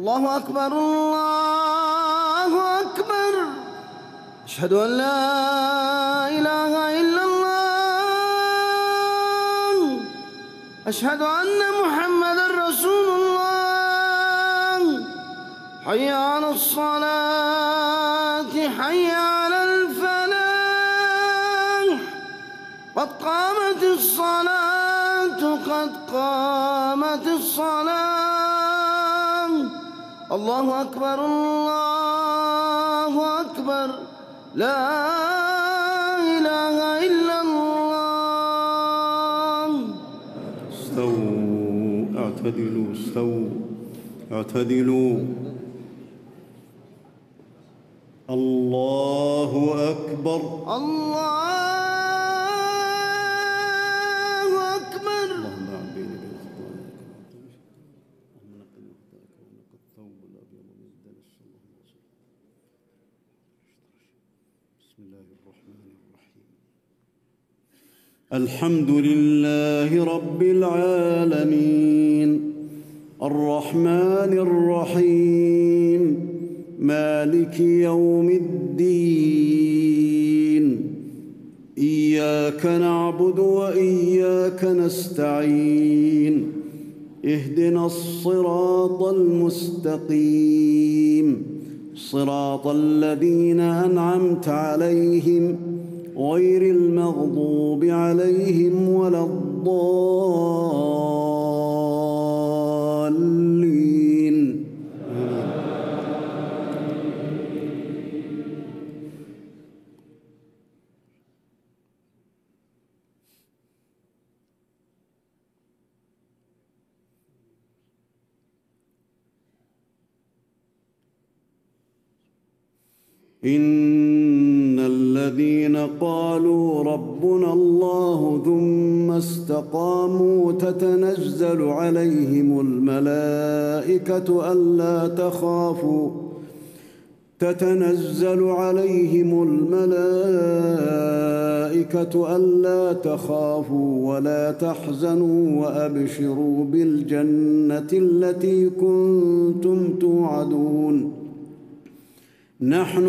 الله أكبر الله أكبر. أشهد أن لا إله إلا الله. أشهد أن محمدًا رسول الله. حي على الصلاة حي على الفلاح. قد قامت الصلاة قد قامت الصلاة. الله أكبر الله أكبر. لا إله إلا الله. استووا اعتدلوا استووا اعتدلوا. الله أكبر الله أكبر. اللهم اعن بيني وبين خطاياي اللهم نقني خطاياك ونقى الثوب الأبيض من الدنس. اللهم صل. بسم الله الرحمن الرحيم. الحمد لله رب العالمين الرحمن الرحيم مالك يوم الدين. إياك نعبد وإياك نستعين. اهدنا الصراط المستقيم صراط الذين أنعمت عليهم غير المغضوب عليهم ولا الضالين. إن الذين قالوا ربنا الله ثم استقاموا تتنزل عليهم الملائكة ألا تخافوا ولا تحزنوا وأبشروا بالجنة التي كنتم توعدون. نحن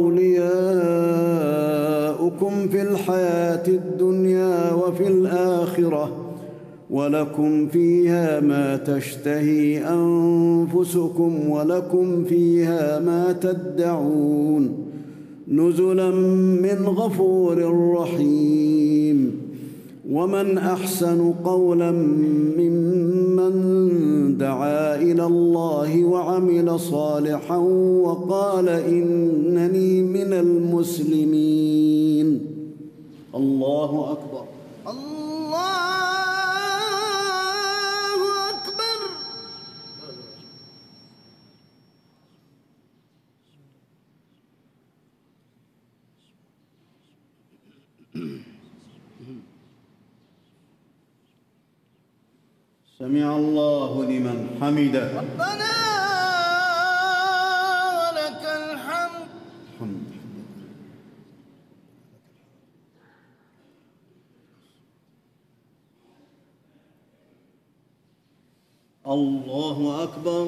أولياؤكم في الحياة الدنيا وفي الآخرة ولكم فيها ما تشتهي أنفسكم ولكم فيها ما تدعون نزلا من غفور رحيم. ومن أحسن قولا ممن دعا إلى الله وعمل صالحا وقال إنني من المسلمين. الله أكبر الله أكبر. سمع الله لمن حمده. ربنا ولك الحمد. الله أكبر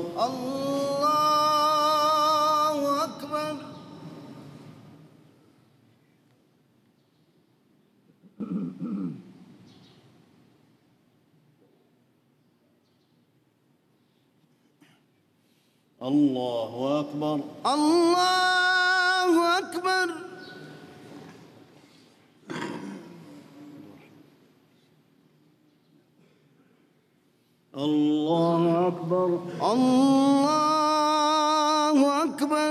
الله أكبر. الله أكبر الله أكبر. الله أكبر الله أكبر.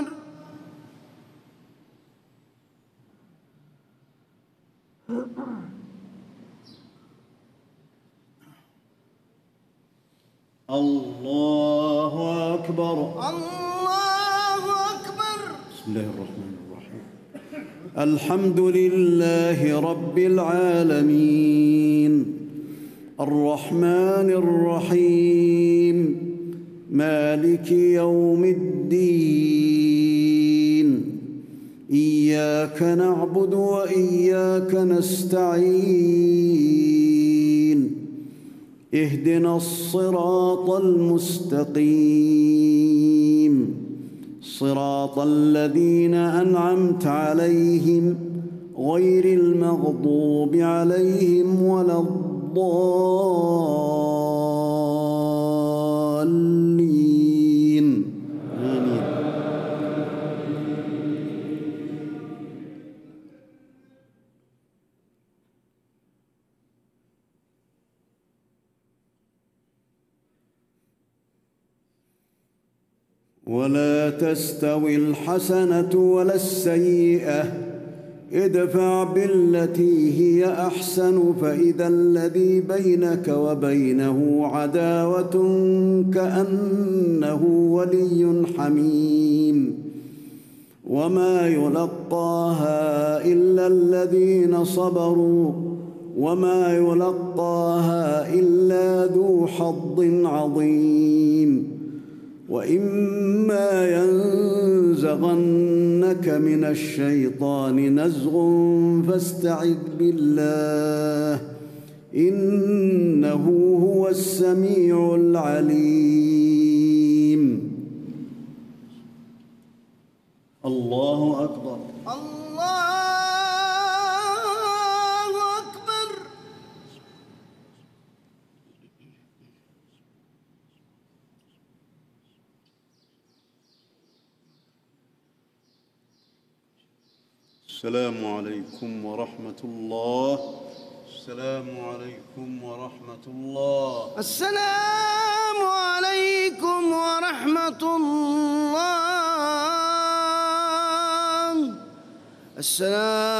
الله أكبر الله أكبر. بسم الله الرحمن الرحيم. الحمد لله رب العالمين الرحمن الرحيم مالك يوم الدين. إياك نعبد وإياك نستعين. اهدنا الصراط المستقيم صراط الذين أنعمت عليهم غير المغضوب عليهم ولا الضالين آمين. ولا تستوي الحسنة ولا السيئة ادفع بالتي هي أحسن فإذا الذي بينك وبينه عداوة كأنه ولي حميم وما يلقاها إلا الذين صبروا وما يلقاها إلا ذو حظ عظيم وإما ينزغنك من الشيطان نزغ فاستعذ بالله إنه هو السميع العليم. الله أكبر. السلام عليكم ورحمة الله. السلام عليكم ورحمة الله. السلام عليكم ورحمة الله. السلام